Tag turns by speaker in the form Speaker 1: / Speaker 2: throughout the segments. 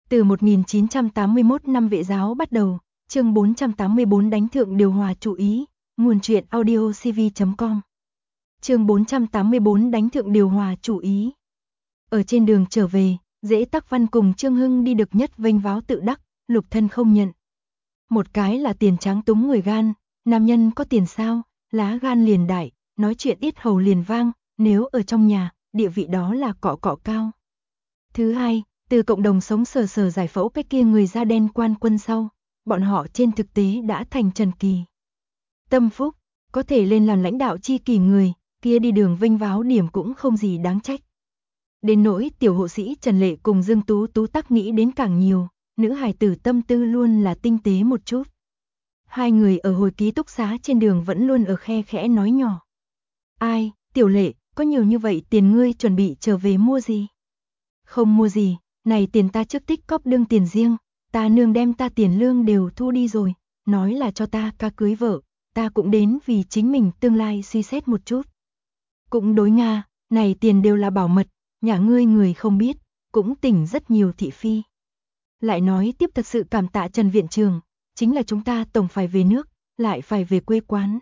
Speaker 1: Từ 1981 năm Vệ giáo bắt đầu, chương 484 đánh thượng điều hòa chú ý, nguồn truyện audio cv.com. Chương 484 đánh thượng điều hòa chú ý. Ở trên đường trở về, Dễ Tắc Văn cùng Trương Hưng đi được nhất vênh váo tự đắc, lục thân không nhận. Một cái là tiền tráng túng người gan, nam nhân có tiền sao, lá gan liền đại, nói chuyện ít hầu liền vang, nếu ở trong nhà, địa vị đó là cọ cọ cao. Thứ hai, từ cộng đồng sống sờ sờ giải phẫu cái kia người da đen quan quân sau, bọn họ trên thực tế đã thành Trần Kỳ. Tâm phúc, có thể lên làm lãnh đạo chi kỳ người, kia đi đường vênh váo điểm cũng không gì đáng trách. Đến nỗi tiểu hộ sĩ Trần Lệ cùng Dương Tú Tú tắc nghĩ đến càng nhiều, nữ hài tử tâm tư luôn là tinh tế một chút. Hai người ở hồi ký túc xá trên đường vẫn luôn ở khe khẽ nói nhỏ. Ai, Tiểu Lệ, có nhiều như vậy tiền ngươi chuẩn bị trở về mua gì? Không mua gì, này tiền ta trước tích cóp đương tiền riêng, ta nương đem ta tiền lương đều thu đi rồi, nói là cho ta ca cưới vợ, ta cũng đến vì chính mình tương lai suy xét một chút. Cũng đối Nga, này tiền đều là bảo mật, nhà ngươi người không biết, cũng tỉnh rất nhiều thị phi. Lại nói tiếp thật sự cảm tạ Trần viện trưởng, chính là chúng ta tổng phải về nước, lại phải về quê quán.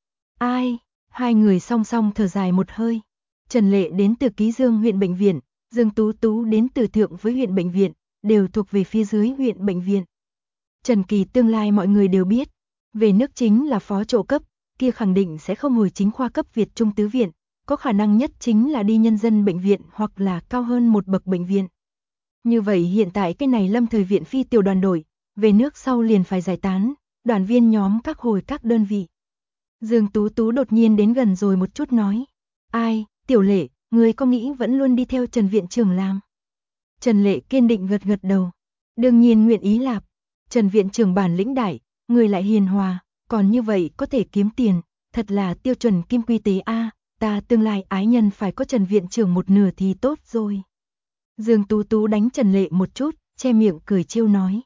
Speaker 1: Ai, hai người song song thở dài một hơi. Trần Lệ đến từ Ký Dương huyện bệnh viện, Dương Tú Tú đến từ Thượng với huyện bệnh viện, đều thuộc về phía dưới huyện bệnh viện. Trần Kỳ tương lai mọi người đều biết, về nước chính là phó chỗ cấp, kia khẳng định sẽ không hồi chính khoa cấp Việt Trung Tứ viện, có khả năng nhất chính là đi nhân dân bệnh viện hoặc là cao hơn một bậc bệnh viện. Như vậy hiện tại cái này lâm thời viện phi tiểu đoàn đội, về nước sau liền phải giải tán, đoàn viên nhóm các hồi các đơn vị. Dương Tú Tú đột nhiên đến gần rồi một chút nói, ai, Tiểu Lệ, người có nghĩ vẫn luôn đi theo Trần viện trưởng làm? Trần Lệ kiên định gật gật đầu, đương nhiên nguyện ý lạp, Trần viện trưởng bản lĩnh đại, người lại hiền hòa, còn như vậy có thể kiếm tiền, thật là tiêu chuẩn kim quy tế a, ta tương lai ái nhân phải có Trần viện trưởng một nửa thì tốt rồi. Dương Tú Tú đánh Trần Lệ một chút, che miệng cười trêu nói.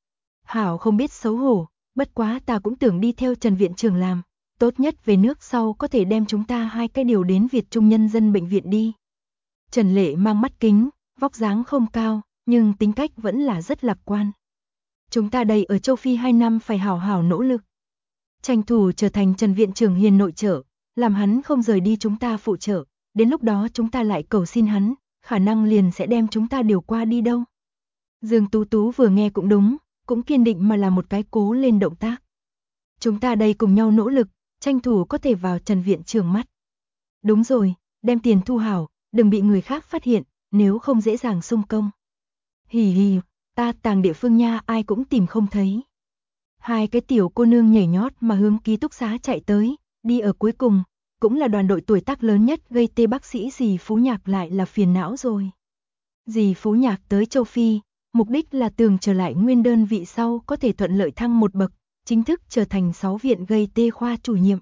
Speaker 1: Hảo không biết xấu hổ, bất quá ta cũng tưởng đi theo Trần viện trưởng làm, tốt nhất về nước sau có thể đem chúng ta hai cái điều đến Việt Trung nhân dân bệnh viện đi. Trần Lệ mang mắt kính, vóc dáng không cao, nhưng tính cách vẫn là rất lạc quan. Chúng ta đây ở châu Phi 2 năm phải hảo hảo nỗ lực. Tranh thủ trở thành Trần viện trưởng hiền nội trợ, làm hắn không rời đi chúng ta phụ trợ, đến lúc đó chúng ta lại cầu xin hắn, khả năng liền sẽ đem chúng ta điều qua đi đâu. Dương Tú Tú vừa nghe cũng đúng, cũng kiên định mà là một cái cố lên động tác. Chúng ta đây cùng nhau nỗ lực, tranh thủ có thể vào Trần viện trưởng mắt. Đúng rồi, đem tiền thu hảo, đừng bị người khác phát hiện, nếu không dễ dàng xung công. Hì hì, ta tàng địa phương nha ai cũng tìm không thấy. Hai cái tiểu cô nương nhảy nhót mà hướng ký túc xá chạy tới, đi ở cuối cùng, cũng là đoàn đội tuổi tác lớn nhất gây tê bác sĩ dì Phú Nhạc lại là phiền não rồi. Dì Phú Nhạc tới châu Phi, mục đích là tưởng trở lại nguyên đơn vị sau có thể thuận lợi thăng một bậc, chính thức trở thành 6 viện gây tê khoa chủ nhiệm.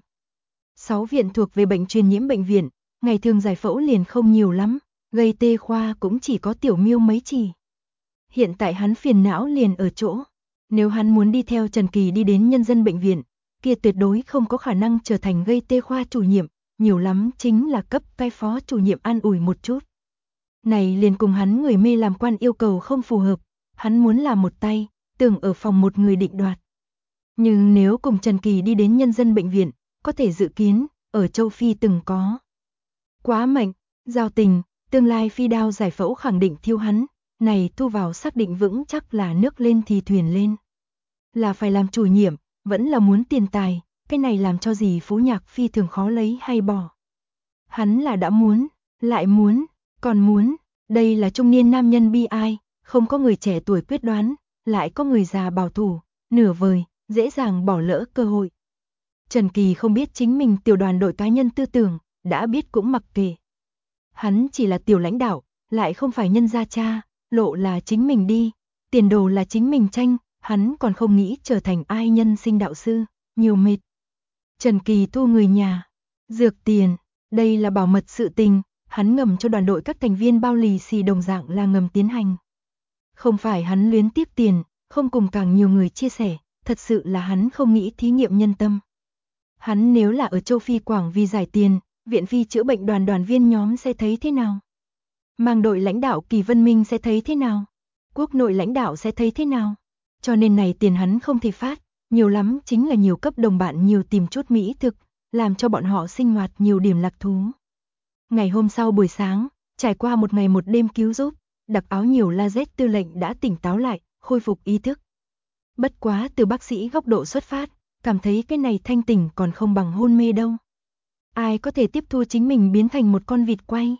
Speaker 1: 6 viện thuộc về bệnh truyền nhiễm bệnh viện, ngày thường giải phẫu liền không nhiều lắm, gây tê khoa cũng chỉ có tiểu miêu mấy chỉ. Hiện tại hắn phiền não liền ở chỗ, nếu hắn muốn đi theo Trần Kỳ đi đến nhân dân bệnh viện, kia tuyệt đối không có khả năng trở thành gây tê khoa chủ nhiệm, nhiều lắm chính là cấp cái phó chủ nhiệm an ủi một chút. Này liền cùng hắn người mê làm quan yêu cầu không phù hợp, hắn muốn làm một tay, tưởng ở phòng một người định đoạt. Nhưng nếu cùng Trần Kỳ đi đến nhân dân bệnh viện, có thể dự kiến, ở châu Phi từng có. Quá mệnh, giao tình, tương lai phi đao giải phẫu khẳng định thiêu hắn, này thu vào xác định vững chắc là nước lên thì thuyền lên. Là phải làm chủ nhiệm, vẫn là muốn tiền tài, cái này làm cho dì Phú Nhạc phi thường khó lấy hay bỏ. Hắn là đã muốn, lại muốn, còn muốn, đây là trung niên nam nhân bi ai, không có người trẻ tuổi quyết đoán, lại có người già bảo thủ, nửa vời, dễ dàng bỏ lỡ cơ hội. Trần Kỳ không biết chính mình tiểu đoàn đội cá nhân tư tưởng, đã biết cũng mặc kệ. Hắn chỉ là tiểu lãnh đạo, lại không phải nhân gia cha, lộ là chính mình đi, tiền đồ là chính mình tranh, hắn còn không nghĩ trở thành ai nhân sinh đạo sư, nhiều mệt. Trần Kỳ thu người nhà, dược tiền, đây là bảo mật sự tình, hắn ngầm cho đoàn đội các thành viên bao lì xì đồng dạng là ngầm tiến hành. Không phải hắn luyến tiếc tiền, không cùng càng nhiều người chia sẻ, thật sự là hắn không nghĩ thí nghiệm nhân tâm. Hắn nếu là ở châu Phi Quảng vì giải tiền, viện phi chữa bệnh đoàn viên nhóm sẽ thấy thế nào? Mang đội lãnh đạo Kỳ Vân Minh sẽ thấy thế nào? quốc nội lãnh đạo sẽ thấy thế nào? Cho nên này tiền hắn không thể phát, nhiều lắm chính là nhiều cấp đồng bạn nhiều tìm chút mỹ thực, làm cho bọn họ sinh hoạt nhiều điểm lạc thú. Ngày hôm sau buổi sáng, trải qua một ngày một đêm cứu giúp, đặc áo nhiều La Z tư lệnh đã tỉnh táo lại, khôi phục ý thức. Bất quá từ bác sĩ góc độ xuất phát, cảm thấy cái này thanh tỉnh còn không bằng hôn mê đâu. Ai có thể tiếp thu chính mình biến thành một con vịt quay?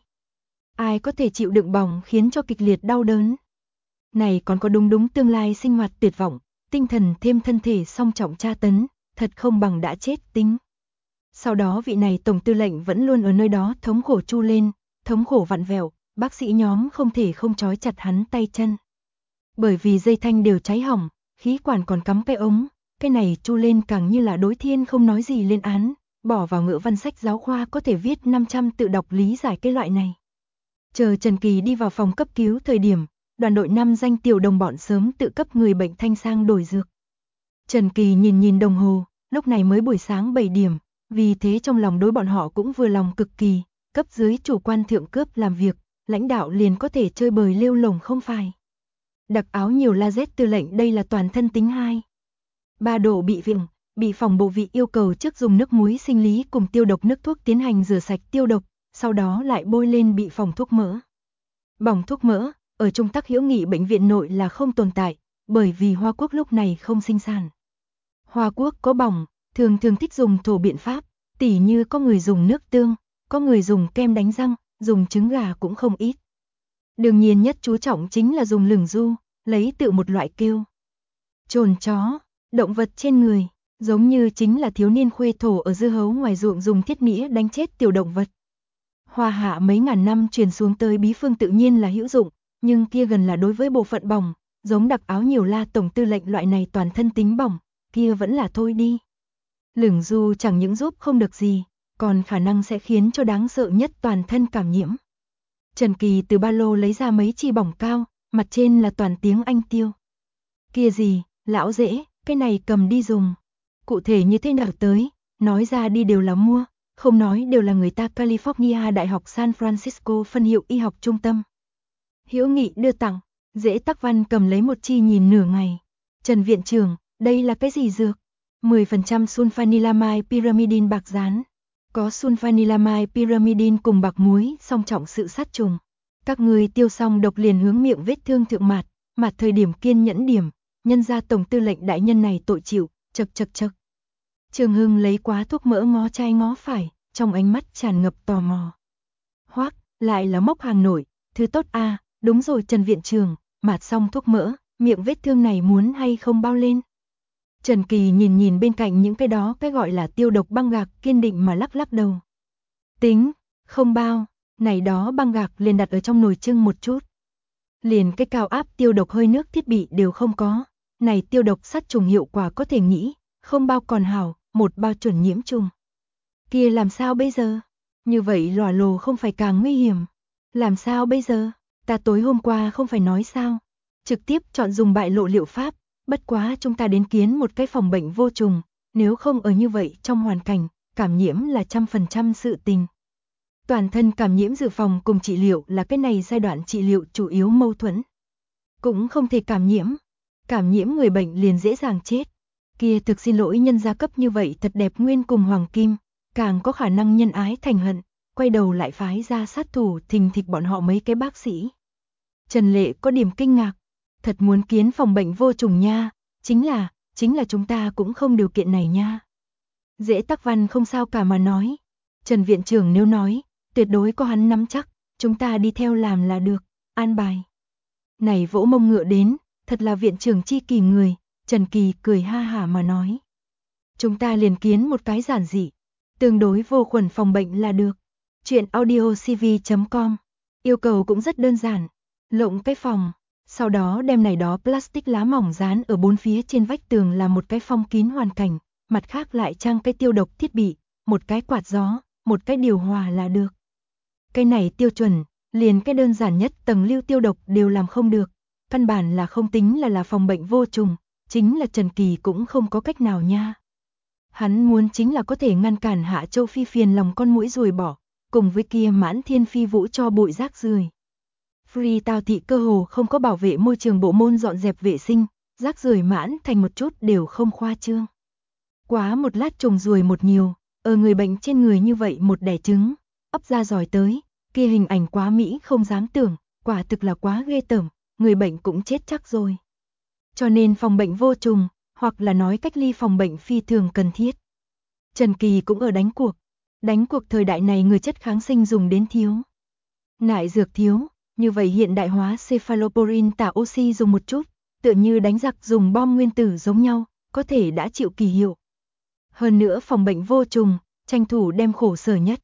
Speaker 1: Ai có thể chịu đựng bỏng khiến cho kịch liệt đau đớn? Này còn có đúng tương lai sinh hoạt tuyệt vọng, tinh thần thêm thân thể song trọng tra tấn, thật không bằng đã chết tính. Sau đó vị này tổng tư lệnh vẫn luôn ở nơi đó thống khổ chu lên, thống khổ vặn vẹo, bác sĩ nhóm không thể không trói chặt hắn tay chân. Bởi vì dây thanh đều cháy hỏng, khí quản còn cắm cái ống, cái này chu lên càng như là đối thiên không nói gì lên án, bỏ vào ngữ văn sách giáo khoa có thể viết 500 tự đọc lý giải cái loại này. Chờ Trần Kỳ đi vào phòng cấp cứu thời điểm, đoàn đội 5 danh tiểu đồng bọn sớm tự cấp người bệnh thanh sang đổi dược. Trần Kỳ nhìn đồng hồ, lúc này mới buổi sáng 7 điểm, vì thế trong lòng đối bọn họ cũng vừa lòng cực kỳ, cấp dưới chủ quan thượng cướp làm việc, lãnh đạo liền có thể chơi bời lêu lổng không phải. Đặc áo nhiều La Z tư lệnh đây là toàn thân tính 2. 3 độ bị viêm, bị phòng bộ vị yêu cầu trước dùng nước muối sinh lý cùng tiêu độc nước thuốc tiến hành rửa sạch tiêu độc, sau đó lại bôi lên bị phòng thuốc mỡ. Bỏng thuốc mỡ, ở Trung Tắc Hữu Nghị bệnh viện nội là không tồn tại, bởi vì Hoa Quốc lúc này không sinh sản. Hoa Quốc có bỏng, thường thích dùng thổ biện pháp, tỉ như có người dùng nước tương, có người dùng kem đánh răng, dùng trứng gà cũng không ít. Đương nhiên nhất chú trọng chính là dùng lửng du, lấy tự một loại kêu. Trồn chó, động vật trên người, giống như chính là thiếu niên khuê thổ ở dưa hấu ngoài ruộng dùng thiết nĩa đánh chết tiểu động vật. Hoa hạ mấy ngàn năm truyền xuống tới bí phương tự nhiên là hữu dụng, nhưng kia gần là đối với bộ phận bỏng, giống đặc áo nhiều La tổng tư lệnh loại này toàn thân tính bỏng, kia vẫn là thôi đi. Lửng du chẳng những giúp không được gì, còn khả năng sẽ khiến cho đáng sợ nhất toàn thân cảm nhiễm. Trần Kỳ từ ba lô lấy ra mấy chi bỏng cao, mặt trên là toàn tiếng Anh tiêu. Kia gì, lão dễ, cái này cầm đi dùng. Cụ thể như thế nào tới, nói ra đi đều là mua, không nói đều là người ta California Đại học San Francisco phân hiệu y học trung tâm. Hữu Nghị đưa tặng, Dễ Tắc Văn cầm lấy một chi nhìn nửa ngày. Trần viện trưởng, đây là cái gì dược? 10% sulfanilamide pyrimidine bạc rán. Có sulfanilamide pyrimidine cùng bạc muối song trọng sự sát trùng. Các người tiêu xong độc liền hướng miệng vết thương thượng mạt thời điểm kiên nhẫn điểm, nhân ra tổng tư lệnh đại nhân này tội chịu, chật. Trường Hưng lấy quá thuốc mỡ ngó trái ngó phải, trong ánh mắt tràn ngập tò mò. Hoắc, lại là mốc hàng nổi, thứ tốt a, đúng rồi Trần viện trưởng, mạt xong thuốc mỡ, miệng vết thương này muốn hay không bao lên. Trần Kỳ nhìn bên cạnh những cái đó cái gọi là tiêu độc băng gạc kiên định mà lắc đầu. Tính, không bao, này đó băng gạc liền đặt ở trong nồi trưng một chút. Liền cái cao áp tiêu độc hơi nước thiết bị đều không có, này tiêu độc sát trùng hiệu quả có thể nghĩ, không bao còn hảo, một bao chuẩn nhiễm trùng. Kia làm sao bây giờ? Như vậy lòa lồ không phải càng nguy hiểm. Làm sao bây giờ? Ta tối hôm qua không phải nói sao? Trực tiếp chọn dùng bại lộ liệu pháp, bất quá chúng ta đến kiến một cái phòng bệnh vô trùng, nếu không ở như vậy trong hoàn cảnh, cảm nhiễm là 100% sự tình. Toàn thân cảm nhiễm dự phòng cùng trị liệu là cái này giai đoạn trị liệu chủ yếu mâu thuẫn. Cũng không thể cảm nhiễm người bệnh liền dễ dàng chết. Kia thực xin lỗi nhân gia cấp như vậy thật đẹp nguyên cùng hoàng kim, càng có khả năng nhân ái thành hận, quay đầu lại phái ra sát thủ thình thịch bọn họ mấy cái bác sĩ. Trần Lệ có điểm kinh ngạc, thật muốn kiến phòng bệnh vô trùng nha, chính là chúng ta cũng không điều kiện này nha. Dễ Tắc Văn không sao cả mà nói, Trần viện trưởng nếu nói, tuyệt đối có hắn nắm chắc, chúng ta đi theo làm là được, an bài. Này vỗ mông ngựa đến, thật là viện trưởng chi kỳ người, Trần Kỳ cười ha hả mà nói. Chúng ta liền kiến một cái giản dị, tương đối vô khuẩn phòng bệnh là được. Chuyện audiocv.com, yêu cầu cũng rất đơn giản, lộng cái phòng, sau đó đem này đó plastic lá mỏng dán ở bốn phía trên vách tường là một cái phong kín hoàn cảnh, mặt khác lại trang cái tiêu độc thiết bị, một cái quạt gió, một cái điều hòa là được. Cái này tiêu chuẩn, liền cái đơn giản nhất tầng lưu tiêu độc đều làm không được, căn bản là không tính là phòng bệnh vô trùng, chính là Trần Kỳ cũng không có cách nào nha. Hắn muốn chính là có thể ngăn cản Hạ Châu Phi phiền lòng con muỗi ruồi bỏ, cùng với kia mãn thiên phi vũ cho bụi rác rưởi. Freetown thị cơ hồ không có bảo vệ môi trường bộ môn dọn dẹp vệ sinh, rác rưởi mãn thành một chút đều không khoa trương. Quá một lát trùng ruồi một nhiều, ở người bệnh trên người như vậy một đẻ trứng, ấp ra giỏi tới, kia hình ảnh quá mỹ không dám tưởng, quả thực là quá ghê tởm, người bệnh cũng chết chắc rồi. Cho nên phòng bệnh vô trùng, hoặc là nói cách ly phòng bệnh phi thường cần thiết. Trần Kỳ cũng ở đánh cuộc thời đại này người chất kháng sinh dùng đến thiếu. Nại dược thiếu, như vậy hiện đại hóa cephalosporin tả oxy dùng một chút, tựa như đánh giặc dùng bom nguyên tử giống nhau, có thể đã chịu kỳ hiệu. Hơn nữa phòng bệnh vô trùng, tranh thủ đem khổ sở nhất.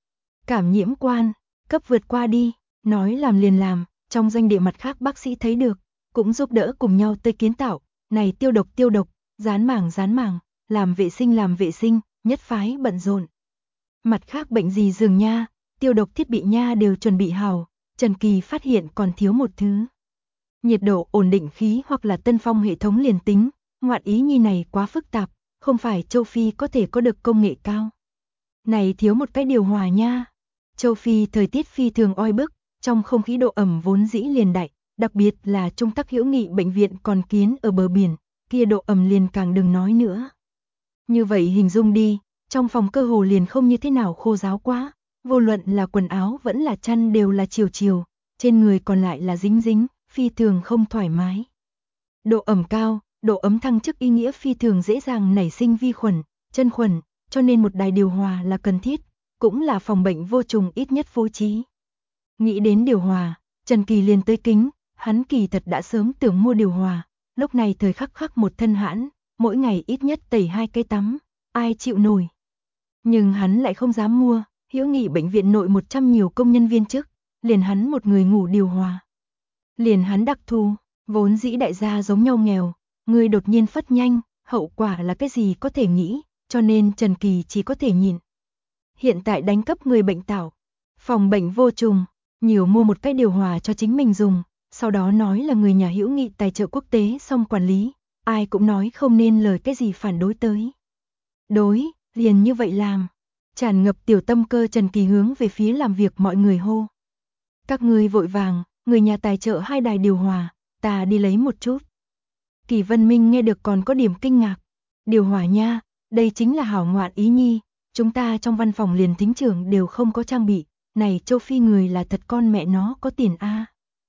Speaker 1: Cảm nhiễm quan, cấp vượt qua đi, nói làm liền làm, trong doanh địa mặt khác bác sĩ thấy được, cũng giúp đỡ cùng nhau tới kiến tạo, này tiêu độc, dán mảng, làm vệ sinh, nhất phái bận rộn. Mặt khác bệnh gì giường nha, tiêu độc thiết bị nha đều chuẩn bị hào, Trần Kỳ phát hiện còn thiếu một thứ. Nhiệt độ ổn định khí hoặc là tân phong hệ thống liền tính, ngoạn ý nhi này quá phức tạp, không phải châu Phi có thể có được công nghệ cao. Này thiếu một cái điều hòa nha. Châu Phi thời tiết phi thường oi bức, trong không khí độ ẩm vốn dĩ liền đại, đặc biệt là Trung Tắc Hữu Nghị bệnh viện còn kiến ở bờ biển, kia độ ẩm liền càng đừng nói nữa. Như vậy hình dung đi, trong phòng cơ hồ liền không như thế nào khô ráo quá, vô luận là quần áo vẫn là chăn đều là chiều, trên người còn lại là dính, phi thường không thoải mái. Độ ẩm cao, độ ấm thăng chức ý nghĩa phi thường dễ dàng nảy sinh vi khuẩn, chân khuẩn, cho nên một đài điều hòa là cần thiết, cũng là phòng bệnh vô trùng ít nhất phối trí. Nghĩ đến điều hòa, Trần Kỳ liền tới kính, hắn kỳ thật đã sớm tưởng mua điều hòa, lúc này thời khắc một thân hãn, mỗi ngày ít nhất tẩy 2 cái tắm, ai chịu nổi. Nhưng hắn lại không dám mua, Hữu Nghị bệnh viện nội 100 nhiều công nhân viên chức, liền hắn một người ngủ điều hòa. Liền hắn đặc thù, vốn dĩ đại gia giống nhau nghèo, người đột nhiên phất nhanh, hậu quả là cái gì có thể nghĩ, cho nên Trần Kỳ chỉ có thể nhìn. Hiện tại đánh cấp người bệnh tạo, phòng bệnh vô trùng, nhiều mua một cái điều hòa cho chính mình dùng, sau đó nói là người nhà Hữu Nghị tài trợ quốc tế xong quản lý, ai cũng nói không nên lời cái gì phản đối tới. Đối, liền như vậy làm. Tràn ngập tiểu tâm cơ Trần Kỳ hướng về phía làm việc mọi người hô. Các ngươi vội vàng, người nhà tài trợ 2 đài điều hòa, ta đi lấy một chút. Kỳ Vân Minh nghe được còn có điểm kinh ngạc. Điều hòa nha, đây chính là hảo ngoạn ý nhi, chúng ta trong văn phòng liền thính trưởng đều không có trang bị, này châu Phi người là thật con mẹ nó có tiền a.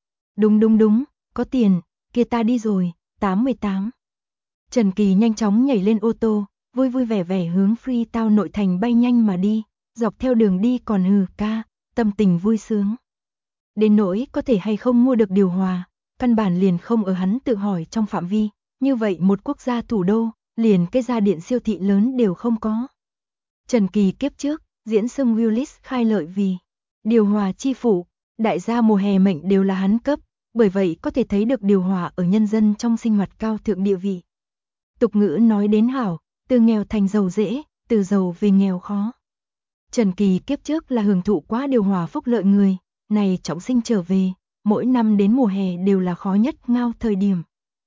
Speaker 1: Đúng, có tiền, kia ta đi rồi, 88. Trần Kỳ nhanh chóng nhảy lên ô tô, vui vẻ hướng Freetown nội thành bay nhanh mà đi, dọc theo đường đi còn hừ ca, tâm tình vui sướng. Đến nỗi có thể hay không mua được điều hòa, căn bản liền không ở hắn tự hỏi trong phạm vi, như vậy một quốc gia thủ đô, liền cái gia điện siêu thị lớn đều không có. Trần Kỳ kiếp trước, diễn xưng Willis khai lợi vì điều hòa chi phủ, đại gia mùa hè mệnh đều là hắn cấp, bởi vậy có thể thấy được điều hòa ở nhân dân trong sinh hoạt cao thượng địa vị. Tục ngữ nói đến hảo, từ nghèo thành giàu dễ, từ giàu về nghèo khó. Trần Kỳ kiếp trước là hưởng thụ quá điều hòa phúc lợi người, này trọng sinh trở về, mỗi năm đến mùa hè đều là khó nhất ngao thời điểm.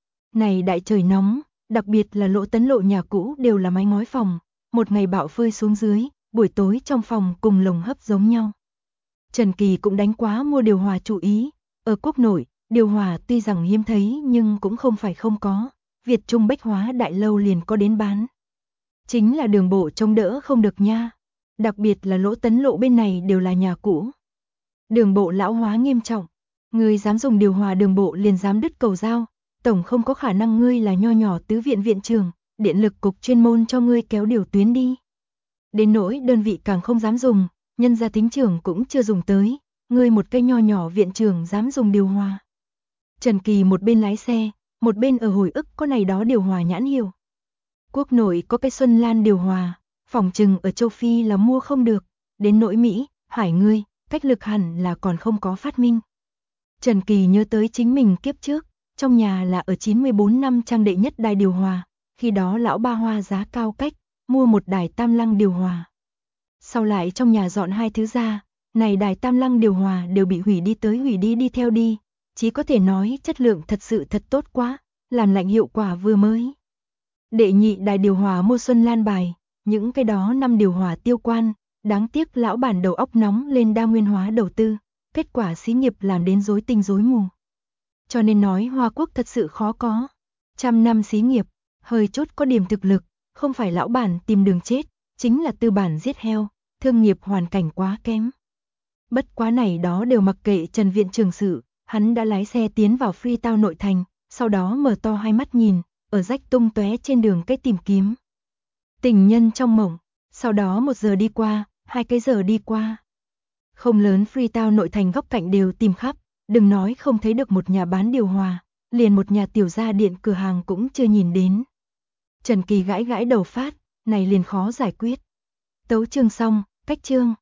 Speaker 1: Này đại trời nóng, đặc biệt là Lỗ Tấn Lộ nhà cũ đều là mái ngói phòng, một ngày bão phơi xuống dưới, buổi tối trong phòng cùng lồng hấp giống nhau. Trần Kỳ cũng đánh quá mua điều hòa chủ ý, ở quốc nội, điều hòa tuy rằng hiếm thấy nhưng cũng không phải không có, Việt Trung Bách Hóa đại lâu liền có đến bán. Chính là đường bộ trông đỡ không được nha, đặc biệt là Lỗ Tấn Lộ bên này đều là nhà cũ. Đường bộ lão hóa nghiêm trọng, ngươi dám dùng điều hòa đường bộ liền dám đứt cầu dao, tổng không có khả năng ngươi là nho nhỏ tứ viện viện trưởng, điện lực cục chuyên môn cho ngươi kéo điều tuyến đi. Đến nỗi đơn vị càng không dám dùng, nhân gia thính trưởng cũng chưa dùng tới, ngươi một cây nho nhỏ viện trưởng dám dùng điều hòa. Trần Kỳ một bên lái xe, một bên ở hồi ức có này đó điều hòa nhãn hiệu. Quốc nội có cái Xuân Lan điều hòa, phỏng chừng ở châu Phi là mua không được, đến nỗi Mỹ, Hải ngươi, cách lực hẳn là còn không có phát minh. Trần Kỳ nhớ tới chính mình kiếp trước, trong nhà là ở 94 năm trang đệ nhất đài điều hòa, khi đó lão ba hoa giá cao cách, mua một đài tam lăng điều hòa. Sau lại trong nhà dọn 2 thứ ra, này đài tam lăng điều hòa đều bị hủy đi theo đi, chỉ có thể nói chất lượng thật sự thật tốt quá, làm lạnh hiệu quả vừa mới. Đệ nhị đài điều hòa mua Xuân Lan bài, những cái đó năm điều hòa tiêu quan, đáng tiếc lão bản đầu óc nóng lên đa nguyên hóa đầu tư, kết quả xí nghiệp làm đến rối tinh rối mù. Cho nên nói Hoa Quốc thật sự khó có. Trăm năm xí nghiệp, hơi chút có điểm thực lực, không phải lão bản tìm đường chết, chính là tư bản giết heo, thương nghiệp hoàn cảnh quá kém. Bất quá này đó đều mặc kệ Trần viện trưởng sự, hắn đã lái xe tiến vào Freetown nội thành, sau đó mở to hai mắt nhìn, ở rách tung tóe trên đường cái tìm kiếm. Tình nhân trong mộng, sau đó 1 giờ đi qua, 2 cái giờ đi qua. Không lớn Freetown nội thành góc cạnh đều tìm khắp, đừng nói không thấy được một nhà bán điều hòa, liền một nhà tiểu gia điện cửa hàng cũng chưa nhìn đến. Trần Kỳ gãi gãi đầu phát, này liền khó giải quyết. Tấu chương xong, cách chương.